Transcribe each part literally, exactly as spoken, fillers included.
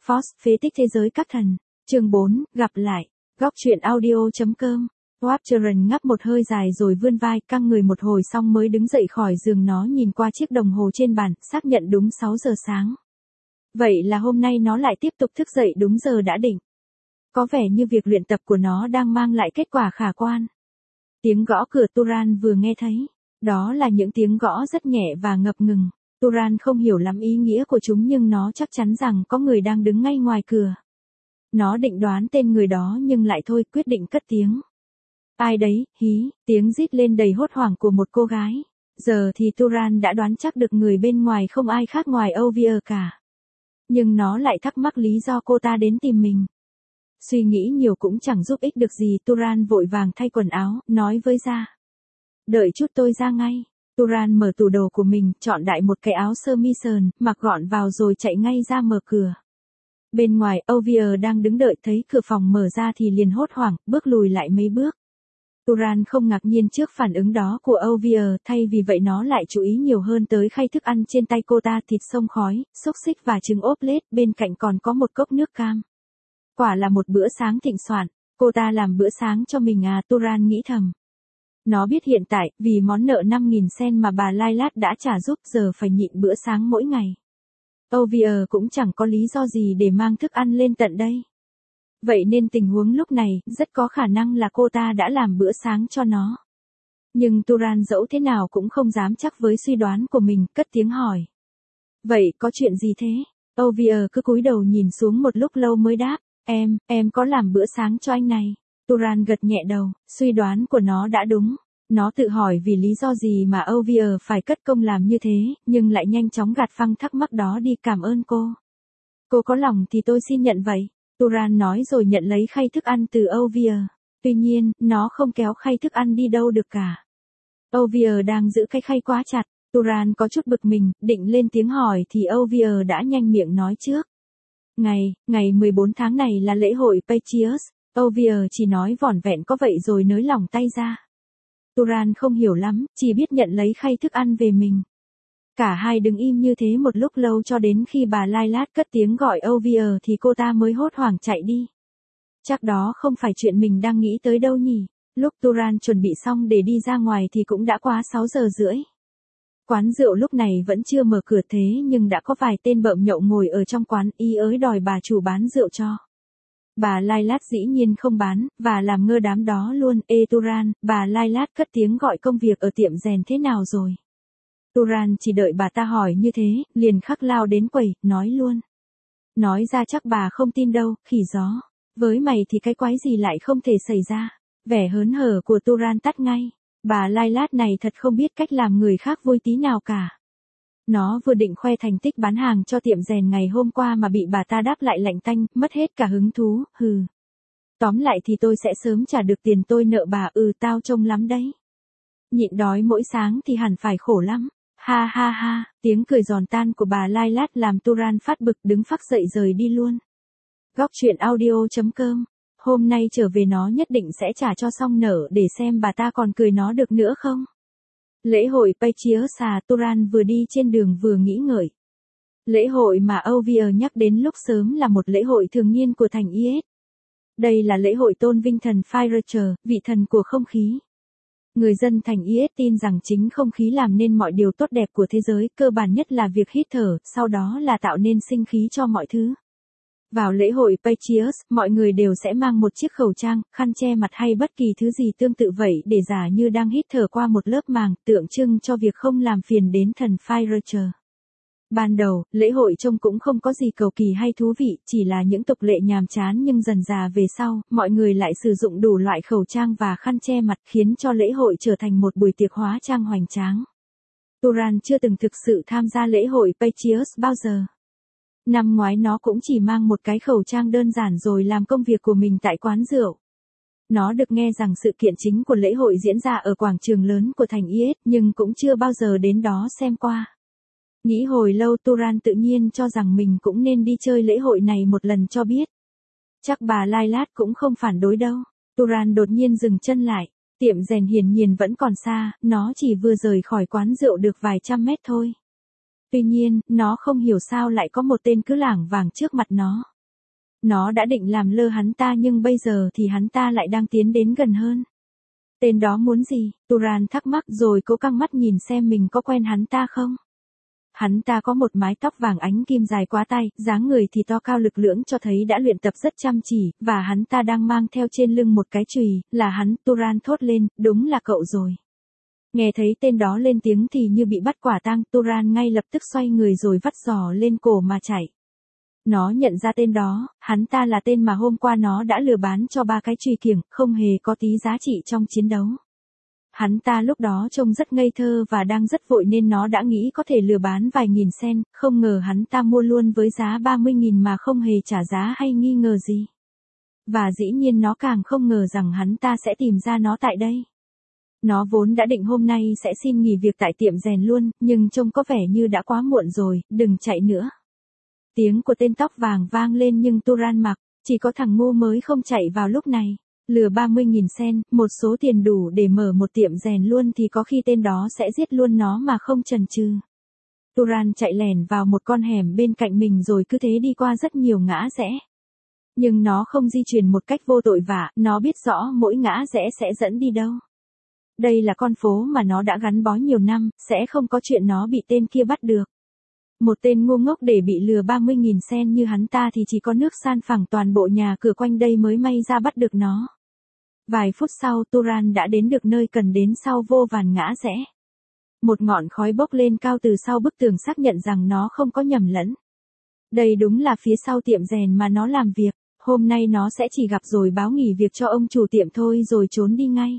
Force, phế tích thế giới các thần. Chương bốn, gặp lại. Góc truyện audio.com. Watcheren ngáp một hơi dài rồi vươn vai, căng người một hồi xong mới đứng dậy khỏi giường. Nó nhìn qua chiếc đồng hồ trên bàn, xác nhận đúng sáu giờ sáng. Vậy là hôm nay nó lại tiếp tục thức dậy đúng giờ đã định. Có vẻ như việc luyện tập của nó đang mang lại kết quả khả quan. Tiếng gõ cửa Turan vừa nghe thấy. Đó là những tiếng gõ rất nhẹ và ngập ngừng. Turan không hiểu lắm ý nghĩa của chúng nhưng nó chắc chắn rằng có người đang đứng ngay ngoài cửa. Nó định đoán tên người đó nhưng lại thôi, quyết định cất tiếng. Ai đấy, hí, tiếng rít lên đầy hốt hoảng của một cô gái. Giờ thì Turan đã đoán chắc được người bên ngoài không ai khác ngoài Ovia cả. Nhưng nó lại thắc mắc lý do cô ta đến tìm mình. Suy nghĩ nhiều cũng chẳng giúp ích được gì. Turan vội vàng thay quần áo, nói với Ra. Đợi chút tôi ra ngay. Turan mở tủ đồ của mình, chọn đại một cái áo sơ mi sờn, mặc gọn vào rồi chạy ngay ra mở cửa. Bên ngoài, Ovia đang đứng đợi, thấy cửa phòng mở ra thì liền hốt hoảng, bước lùi lại mấy bước. Turan không ngạc nhiên trước phản ứng đó của Ovia, thay vì vậy nó lại chú ý nhiều hơn tới khay thức ăn trên tay cô ta, thịt xông khói, xúc xích và trứng ốp lết, bên cạnh còn có một cốc nước cam. Quả là một bữa sáng thịnh soạn, cô ta làm bữa sáng cho mình à, Turan nghĩ thầm. Nó biết hiện tại, vì món nợ năm nghìn sen mà bà Lilat đã trả giúp, giờ phải nhịn bữa sáng mỗi ngày. Ovia cũng chẳng có lý do gì để mang thức ăn lên tận đây. Vậy nên tình huống lúc này, rất có khả năng là cô ta đã làm bữa sáng cho nó. Nhưng Turan dẫu thế nào cũng không dám chắc với suy đoán của mình, cất tiếng hỏi. Vậy có chuyện gì thế? Ovia cứ cúi đầu nhìn xuống một lúc lâu mới đáp. Em, em có làm bữa sáng cho anh này. Turan gật nhẹ đầu, suy đoán của nó đã đúng. Nó tự hỏi vì lý do gì mà Ovia phải cất công làm như thế, nhưng lại nhanh chóng gạt phăng thắc mắc đó đi. Cảm ơn cô. Cô có lòng thì tôi xin nhận vậy. Turan nói rồi nhận lấy khay thức ăn từ Ovia. Tuy nhiên, nó không kéo khay thức ăn đi đâu được cả. Ovia đang giữ cái khay quá chặt. Turan có chút bực mình, định lên tiếng hỏi thì Ovia đã nhanh miệng nói trước. Ngày, ngày mười bốn tháng này là lễ hội Patriot. Ovia chỉ nói vỏn vẹn có vậy rồi nới lỏng tay ra. Turan không hiểu lắm, chỉ biết nhận lấy khay thức ăn về mình. Cả hai đứng im như thế một lúc lâu cho đến khi bà Lilat cất tiếng gọi Ovia thì cô ta mới hốt hoảng chạy đi. Chắc đó không phải chuyện mình đang nghĩ tới đâu nhỉ. Lúc Turan chuẩn bị xong để đi ra ngoài thì cũng đã quá sáu giờ rưỡi. Quán rượu lúc này vẫn chưa mở cửa thế nhưng đã có vài tên bợm nhậu ngồi ở trong quán, ý ới đòi bà chủ bán rượu cho. Bà Lilat dĩ nhiên không bán, và làm ngơ đám đó luôn. Ê Turan, bà Lilat cất tiếng gọi công việc ở tiệm rèn thế nào rồi? Turan chỉ đợi bà ta hỏi như thế, liền khắc lao đến quầy, nói luôn. Nói ra chắc bà không tin đâu, khỉ gió. Với mày thì cái quái gì lại không thể xảy ra. Vẻ hớn hở của Turan tắt ngay. Bà Lilat này thật không biết cách làm người khác vui tí nào cả. Nó vừa định khoe thành tích bán hàng cho tiệm rèn ngày hôm qua mà bị bà ta đáp lại lạnh tanh, mất hết cả hứng thú, hừ. Tóm lại thì tôi sẽ sớm trả được tiền tôi nợ bà, ừ tao trông lắm đấy. Nhịn đói mỗi sáng thì hẳn phải khổ lắm. Ha ha ha, tiếng cười giòn tan của bà Lilat làm Turan phát bực, đứng phắc dậy rời đi luôn. Góc truyện audio.com. Hôm nay trở về nó nhất định sẽ trả cho xong nợ để xem bà ta còn cười nó được nữa không. Lễ hội Patriot xà, Turan vừa đi trên đường vừa nghĩ ngợi. Lễ hội mà Ovia nhắc đến lúc sớm là một lễ hội thường niên của thành Is. Đây là lễ hội tôn vinh thần Fire, vị thần của không khí. Người dân thành Is tin rằng chính không khí làm nên mọi điều tốt đẹp của thế giới, cơ bản nhất là việc hít thở, sau đó là tạo nên sinh khí cho mọi thứ. Vào lễ hội Patriot, mọi người đều sẽ mang một chiếc khẩu trang, khăn che mặt hay bất kỳ thứ gì tương tự vậy để giả như đang hít thở qua một lớp màng, tượng trưng cho việc không làm phiền đến thần Fire. Ban đầu, lễ hội trông cũng không có gì cầu kỳ hay thú vị, chỉ là những tục lệ nhàm chán nhưng dần dà về sau, mọi người lại sử dụng đủ loại khẩu trang và khăn che mặt khiến cho lễ hội trở thành một buổi tiệc hóa trang hoành tráng. Turan chưa từng thực sự tham gia lễ hội Patriot bao giờ. Năm ngoái nó cũng chỉ mang một cái khẩu trang đơn giản rồi làm công việc của mình tại quán rượu. Nó được nghe rằng sự kiện chính của lễ hội diễn ra ở quảng trường lớn của thành Is, nhưng cũng chưa bao giờ đến đó xem qua. Nghĩ hồi lâu Turan tự nhiên cho rằng mình cũng nên đi chơi lễ hội này một lần cho biết. Chắc bà Lilat cũng không phản đối đâu. Turan đột nhiên dừng chân lại. Tiệm rèn hiển nhiên vẫn còn xa, nó chỉ vừa rời khỏi quán rượu được vài trăm mét thôi. Tuy nhiên, nó không hiểu sao lại có một tên cứ lảng vảng trước mặt nó. Nó đã định làm lơ hắn ta nhưng bây giờ thì hắn ta lại đang tiến đến gần hơn. Tên đó muốn gì? Turan thắc mắc rồi cố căng mắt nhìn xem mình có quen hắn ta không. Hắn ta có một mái tóc vàng ánh kim dài quá tay, dáng người thì to cao lực lưỡng cho thấy đã luyện tập rất chăm chỉ, và hắn ta đang mang theo trên lưng một cái chùy, là hắn. Turan thốt lên, đúng là cậu rồi. Nghe thấy tên đó lên tiếng thì như bị bắt quả tang, Turan ngay lập tức xoay người rồi vắt giò lên cổ mà chạy. Nó nhận ra tên đó, hắn ta là tên mà hôm qua nó đã lừa bán cho ba cái chùy kiểng, không hề có tí giá trị trong chiến đấu. Hắn ta lúc đó trông rất ngây thơ và đang rất vội nên nó đã nghĩ có thể lừa bán vài nghìn sen, không ngờ hắn ta mua luôn với giá ba mươi nghìn mà không hề trả giá hay nghi ngờ gì. Và dĩ nhiên nó càng không ngờ rằng hắn ta sẽ tìm ra nó tại đây. Nó vốn đã định hôm nay sẽ xin nghỉ việc tại tiệm rèn luôn, nhưng trông có vẻ như đã quá muộn rồi, đừng chạy nữa. Tiếng của tên tóc vàng vang lên nhưng Turan mặc, chỉ có thằng ngu mới không chạy vào lúc này. Lừa ba mươi nghìn sen, một số tiền đủ để mở một tiệm rèn luôn thì có khi tên đó sẽ giết luôn nó mà không chần chừ. Turan chạy lẻn vào một con hẻm bên cạnh mình rồi cứ thế đi qua rất nhiều ngã rẽ. Nhưng nó không di chuyển một cách vô tội vạ, nó biết rõ mỗi ngã rẽ sẽ dẫn đi đâu. Đây là con phố mà nó đã gắn bó nhiều năm, sẽ không có chuyện nó bị tên kia bắt được. Một tên ngu ngốc để bị lừa ba mươi nghìn sen như hắn ta thì chỉ có nước san phẳng toàn bộ nhà cửa quanh đây mới may ra bắt được nó. Vài phút sau Turan đã đến được nơi cần đến sau vô vàn ngã rẽ. Một ngọn khói bốc lên cao từ sau bức tường xác nhận rằng nó không có nhầm lẫn. Đây đúng là phía sau tiệm rèn mà nó làm việc, hôm nay nó sẽ chỉ gặp rồi báo nghỉ việc cho ông chủ tiệm thôi rồi trốn đi ngay.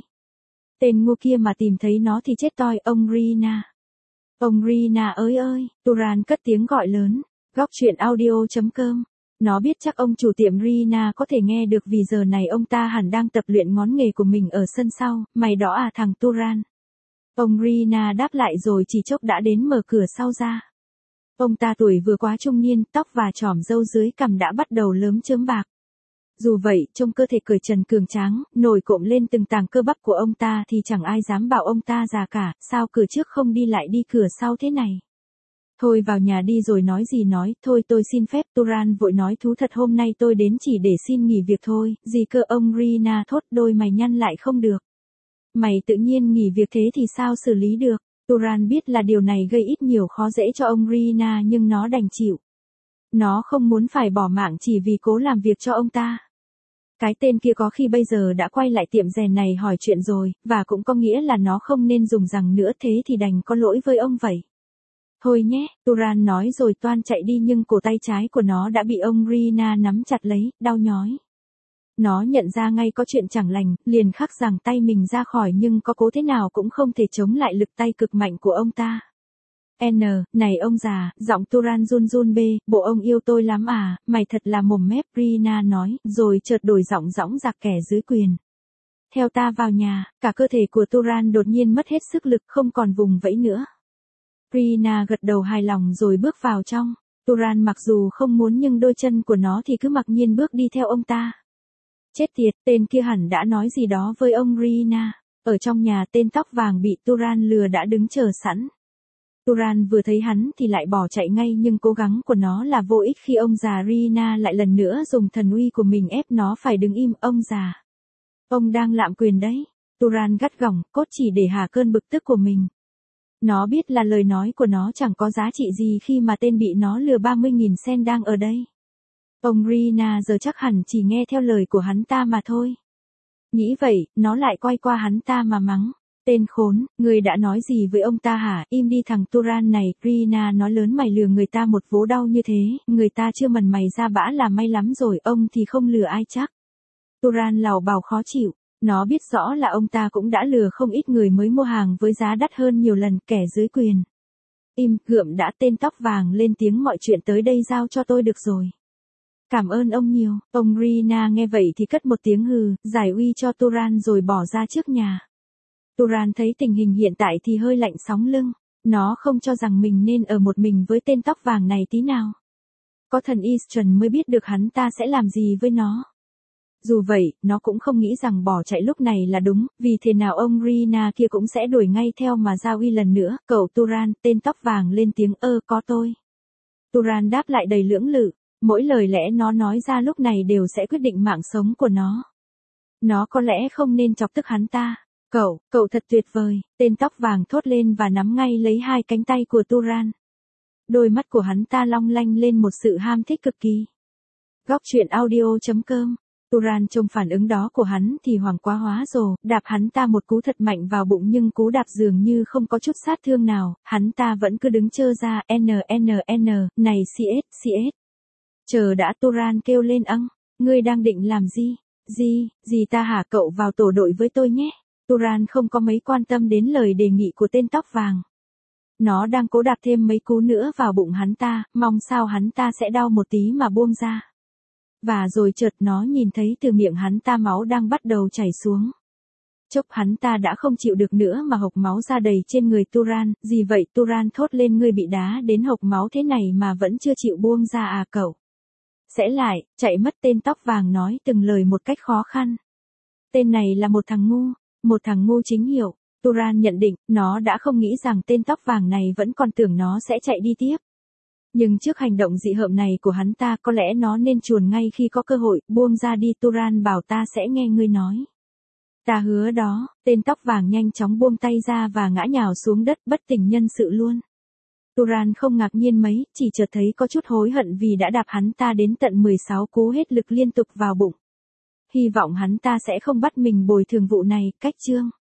Tên ngu kia mà tìm thấy nó thì chết toi, ông Rina. Ông Rina ơi ơi, Turan cất tiếng gọi lớn, góc chuyện audio chấm com. Nó biết chắc ông chủ tiệm Rina có thể nghe được vì giờ này ông ta hẳn đang tập luyện ngón nghề của mình ở sân sau, mày đó à thằng Turan. Ông Rina đáp lại rồi chỉ chốc đã đến mở cửa sau ra. Ông ta tuổi vừa quá trung niên, tóc và chỏm râu dưới cằm đã bắt đầu lớm chớm bạc. Dù vậy, trông cơ thể cởi trần cường tráng, nổi cộm lên từng tàng cơ bắp của ông ta thì chẳng ai dám bảo ông ta già cả, sao cửa trước không đi lại đi cửa sau thế này. Thôi vào nhà đi rồi nói gì nói, thôi tôi xin phép. Turan vội nói thú thật hôm nay tôi đến chỉ để xin nghỉ việc thôi, gì cơ ông Rina thốt, đôi mày nhăn lại không được. Mày tự nhiên nghỉ việc thế thì sao xử lý được. Turan biết là điều này gây ít nhiều khó dễ cho ông Rina nhưng nó đành chịu. Nó không muốn phải bỏ mạng chỉ vì cố làm việc cho ông ta. Cái tên kia có khi bây giờ đã quay lại tiệm rèn này hỏi chuyện rồi, và cũng có nghĩa là nó không nên dùng rằng nữa, thế thì đành có lỗi với ông vậy. Thôi nhé, Turan nói rồi toan chạy đi nhưng cổ tay trái của nó đã bị ông Rina nắm chặt lấy, đau nhói. Nó nhận ra ngay có chuyện chẳng lành, liền khắc giằng tay mình ra khỏi nhưng có cố thế nào cũng không thể chống lại lực tay cực mạnh của ông ta. N, này ông già, giọng Turan run run bê, bộ ông yêu tôi lắm à, mày thật là mồm mép, Rina nói, rồi chợt đổi giọng dõng dạc kẻ dưới quyền. Theo ta vào nhà, cả cơ thể của Turan đột nhiên mất hết sức lực, không còn vùng vẫy nữa. Rina gật đầu hài lòng rồi bước vào trong. Turan mặc dù không muốn nhưng đôi chân của nó thì cứ mặc nhiên bước đi theo ông ta. Chết tiệt, tên kia hẳn đã nói gì đó với ông Rina. Ở trong nhà tên tóc vàng bị Turan lừa đã đứng chờ sẵn. Turan vừa thấy hắn thì lại bỏ chạy ngay nhưng cố gắng của nó là vô ích khi ông già Rina lại lần nữa dùng thần uy của mình ép nó phải đứng im. Ông già, ông đang lạm quyền đấy. Turan gắt gỏng, cốt chỉ để hạ cơn bực tức của mình. Nó biết là lời nói của nó chẳng có giá trị gì khi mà tên bị nó lừa ba mươi nghìn sen đang ở đây. Ông Rina giờ chắc hẳn chỉ nghe theo lời của hắn ta mà thôi. Nghĩ vậy, nó lại quay qua hắn ta mà mắng. Tên khốn, người đã nói gì với ông ta hả? Im đi thằng Turan này. Rina nói lớn, mày lừa người ta một vố đau như thế, người ta chưa mần mày ra bã là may lắm rồi, ông thì không lừa ai chắc. Turan lào bào khó chịu. Nó biết rõ là ông ta cũng đã lừa không ít người mới mua hàng với giá đắt hơn nhiều lần, kẻ dưới quyền. Im, gượm đã. Tên tóc vàng lên tiếng, mọi chuyện tới đây giao cho tôi được rồi. Cảm ơn ông nhiều. Ông Rina nghe vậy thì cất một tiếng hừ, giải uy cho Turan rồi bỏ ra trước nhà. Turan thấy tình hình hiện tại thì hơi lạnh sóng lưng. Nó không cho rằng mình nên ở một mình với tên tóc vàng này tí nào. Có thần Eastern mới biết được hắn ta sẽ làm gì với nó. Dù vậy, nó cũng không nghĩ rằng bỏ chạy lúc này là đúng, vì thế nào ông Rina kia cũng sẽ đuổi ngay theo mà ra uy lần nữa. Cậu Turan, tên tóc vàng lên tiếng, ơ, có tôi. Turan đáp lại đầy lưỡng lự. Mỗi lời lẽ nó nói ra lúc này đều sẽ quyết định mạng sống của nó. Nó có lẽ không nên chọc tức hắn ta. Cậu, cậu thật tuyệt vời, tên tóc vàng thốt lên và nắm ngay lấy hai cánh tay của Turan. Đôi mắt của hắn ta long lanh lên một sự ham thích cực kỳ. Góc truyện audio chấm com. Turan trông phản ứng đó của hắn thì hoảng quá hóa rồi, đạp hắn ta một cú thật mạnh vào bụng nhưng cú đạp dường như không có chút sát thương nào, hắn ta vẫn cứ đứng trơ ra, n n n, này cs, cs. Chờ đã, Turan kêu lên ăng, ngươi đang định làm gì? Gì, gì ta hả, cậu vào tổ đội với tôi nhé. Turan không có mấy quan tâm đến lời đề nghị của tên tóc vàng. Nó đang cố đạp thêm mấy cú nữa vào bụng hắn ta, mong sao hắn ta sẽ đau một tí mà buông ra. Và rồi chợt nó nhìn thấy từ miệng hắn ta máu đang bắt đầu chảy xuống. Chốc hắn ta đã không chịu được nữa mà hộc máu ra đầy trên người Turan. Gì vậy? Turan thốt lên, ngươi bị đá đến hộc máu thế này mà vẫn chưa chịu buông ra à cậu? Sẽ lại, chạy mất, tên tóc vàng nói từng lời một cách khó khăn. Tên này là một thằng ngu, một thằng ngu chính hiệu. Turan nhận định, nó đã không nghĩ rằng tên tóc vàng này vẫn còn tưởng nó sẽ chạy đi tiếp. Nhưng trước hành động dị hợm này của hắn ta có lẽ nó nên chuồn ngay khi có cơ hội, buông ra đi. Turan bảo ta sẽ nghe ngươi nói. Ta hứa đó, tên tóc vàng nhanh chóng buông tay ra và ngã nhào xuống đất bất tỉnh nhân sự luôn. Turan không ngạc nhiên mấy, chỉ chợt thấy có chút hối hận vì đã đạp hắn ta đến tận mười sáu cú hết lực liên tục vào bụng. Hy vọng hắn ta sẽ không bắt mình bồi thường vụ này. Cách chương